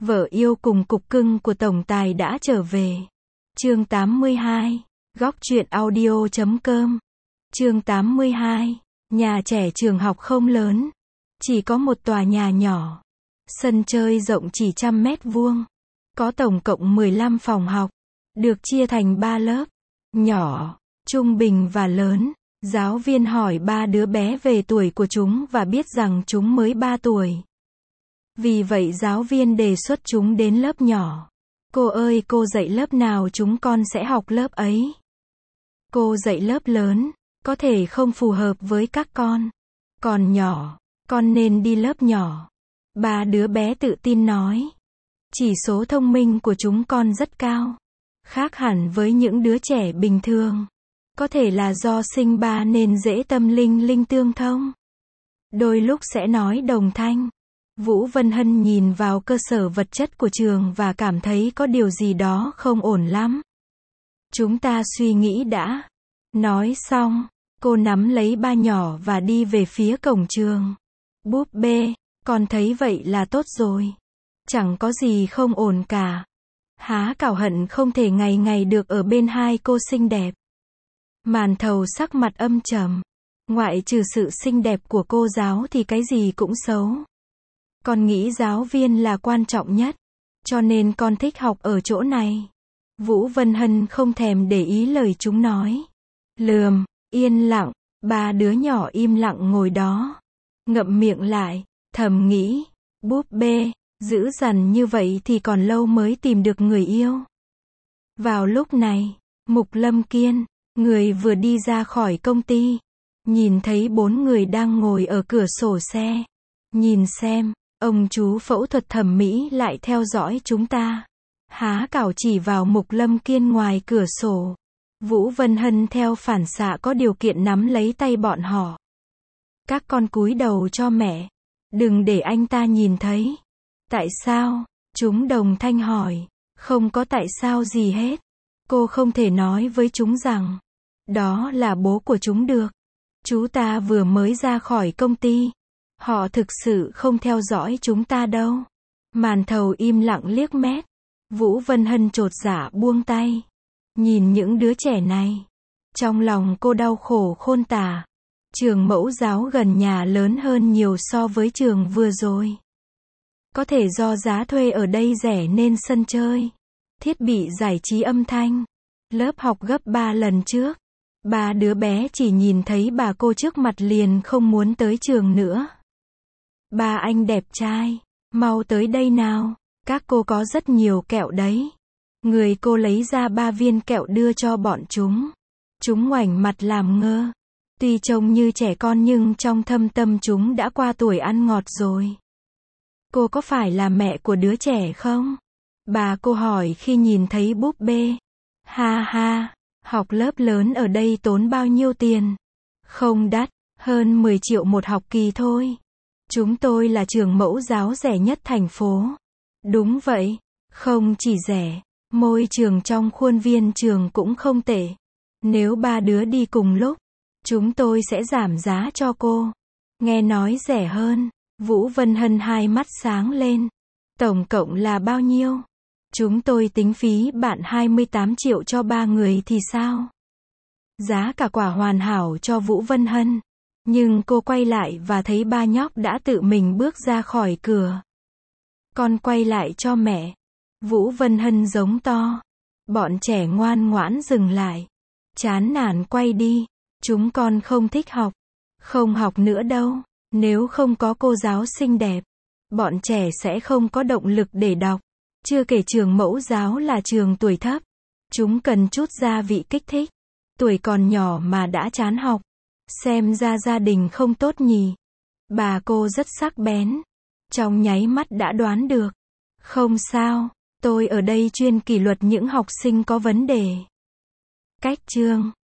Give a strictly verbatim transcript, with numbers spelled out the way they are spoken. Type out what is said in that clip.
Vợ yêu cùng cục cưng của tổng tài đã trở về. Chương tám mươi hai. Góc truyện audio chấm com. Chương tám mươi hai. Nhà trẻ trường học không lớn, chỉ có một tòa nhà nhỏ. Sân chơi rộng chỉ trăm mét vuông. Có tổng cộng mười lăm phòng học, được chia thành ba lớp, nhỏ, trung bình và lớn. Giáo viên hỏi ba đứa bé về tuổi của chúng và biết rằng chúng mới ba tuổi. Vì vậy giáo viên đề xuất chúng đến lớp nhỏ. Cô ơi, cô dạy lớp nào chúng con sẽ học lớp ấy. Cô dạy lớp lớn, có thể không phù hợp với các con. Còn nhỏ, con nên đi lớp nhỏ. Ba đứa bé tự tin nói. Chỉ số thông minh của chúng con rất cao, khác hẳn với những đứa trẻ bình thường. Có thể là do sinh ba nên dễ tâm linh linh tương thông. Đôi lúc sẽ nói đồng thanh. Vũ Vân Hân nhìn vào cơ sở vật chất của trường và cảm thấy có điều gì đó không ổn lắm. Chúng ta suy nghĩ đã. Nói xong, cô nắm lấy ba nhỏ và đi về phía cổng trường. Búp bê, con thấy vậy là tốt rồi. Chẳng có gì không ổn cả. Há Cảo hận không thể ngày ngày được ở bên hai cô xinh đẹp. Màn Thầu sắc mặt âm trầm. Ngoại trừ sự xinh đẹp của cô giáo thì cái gì cũng xấu. Con nghĩ giáo viên là quan trọng nhất, cho nên con thích học ở chỗ này. Vũ Vân Hân không thèm để ý lời chúng nói. Lườm, yên lặng, ba đứa nhỏ im lặng ngồi đó. Ngậm miệng lại, thầm nghĩ, búp bê, dữ dằn như vậy thì còn lâu mới tìm được người yêu. Vào lúc này, Mục Lâm Kiên, người vừa đi ra khỏi công ty, nhìn thấy bốn người đang ngồi ở cửa sổ xe. Nhìn xem, ông chú phẫu thuật thẩm mỹ lại theo dõi chúng ta. Há Cảo chỉ vào Mục Lâm Kiên ngoài cửa sổ. Vũ Vân Hân theo phản xạ có điều kiện nắm lấy tay bọn họ. Các con cúi đầu cho mẹ. Đừng để anh ta nhìn thấy. Tại sao? Chúng đồng thanh hỏi. Không có tại sao gì hết. Cô không thể nói với chúng rằng đó là bố của chúng được. Chú ta vừa mới ra khỏi công ty. Họ thực sự không theo dõi chúng ta đâu. Màn Thầu im lặng liếc mét. Vũ Vân Hân chột dạ buông tay. Nhìn những đứa trẻ này, trong lòng cô đau khổ khôn tả. Trường mẫu giáo gần nhà lớn hơn nhiều so với trường vừa rồi. Có thể do giá thuê ở đây rẻ nên sân chơi, thiết bị giải trí âm thanh, lớp học gấp ba lần trước. Ba đứa bé chỉ nhìn thấy bà cô trước mặt liền không muốn tới trường nữa. Ba anh đẹp trai, mau tới đây nào, các cô có rất nhiều kẹo đấy. Người cô lấy ra ba viên kẹo đưa cho bọn chúng. Chúng ngoảnh mặt làm ngơ. Tuy trông như trẻ con nhưng trong thâm tâm chúng đã qua tuổi ăn ngọt rồi. Cô có phải là mẹ của đứa trẻ không? Bà cô hỏi khi nhìn thấy búp bê. Ha ha, học lớp lớn ở đây tốn bao nhiêu tiền? Không đắt, hơn mười triệu một học kỳ thôi. Chúng tôi là trường mẫu giáo rẻ nhất thành phố. Đúng vậy, không chỉ rẻ, môi trường trong khuôn viên trường cũng không tệ. Nếu ba đứa đi cùng lúc, chúng tôi sẽ giảm giá cho cô. Nghe nói rẻ hơn. Vũ Vân Hân hai mắt sáng lên. Tổng cộng là bao nhiêu? Chúng tôi tính phí bạn hai mươi tám triệu cho ba người thì sao? Giá cả quả hoàn hảo cho Vũ Vân Hân. Nhưng cô quay lại và thấy ba nhóc đã tự mình bước ra khỏi cửa. Con quay lại cho mẹ. Vũ Vân Hân giống to. Bọn trẻ ngoan ngoãn dừng lại. Chán nản quay đi. Chúng con không thích học. Không học nữa đâu. Nếu không có cô giáo xinh đẹp, bọn trẻ sẽ không có động lực để đọc. Chưa kể trường mẫu giáo là trường tuổi thấp. Chúng cần chút gia vị kích thích. Tuổi còn nhỏ mà đã chán học. Xem ra gia đình không tốt nhỉ. Bà cô rất sắc bén. Trong nháy mắt đã đoán được. Không sao, tôi ở đây chuyên kỷ luật những học sinh có vấn đề. Cách chương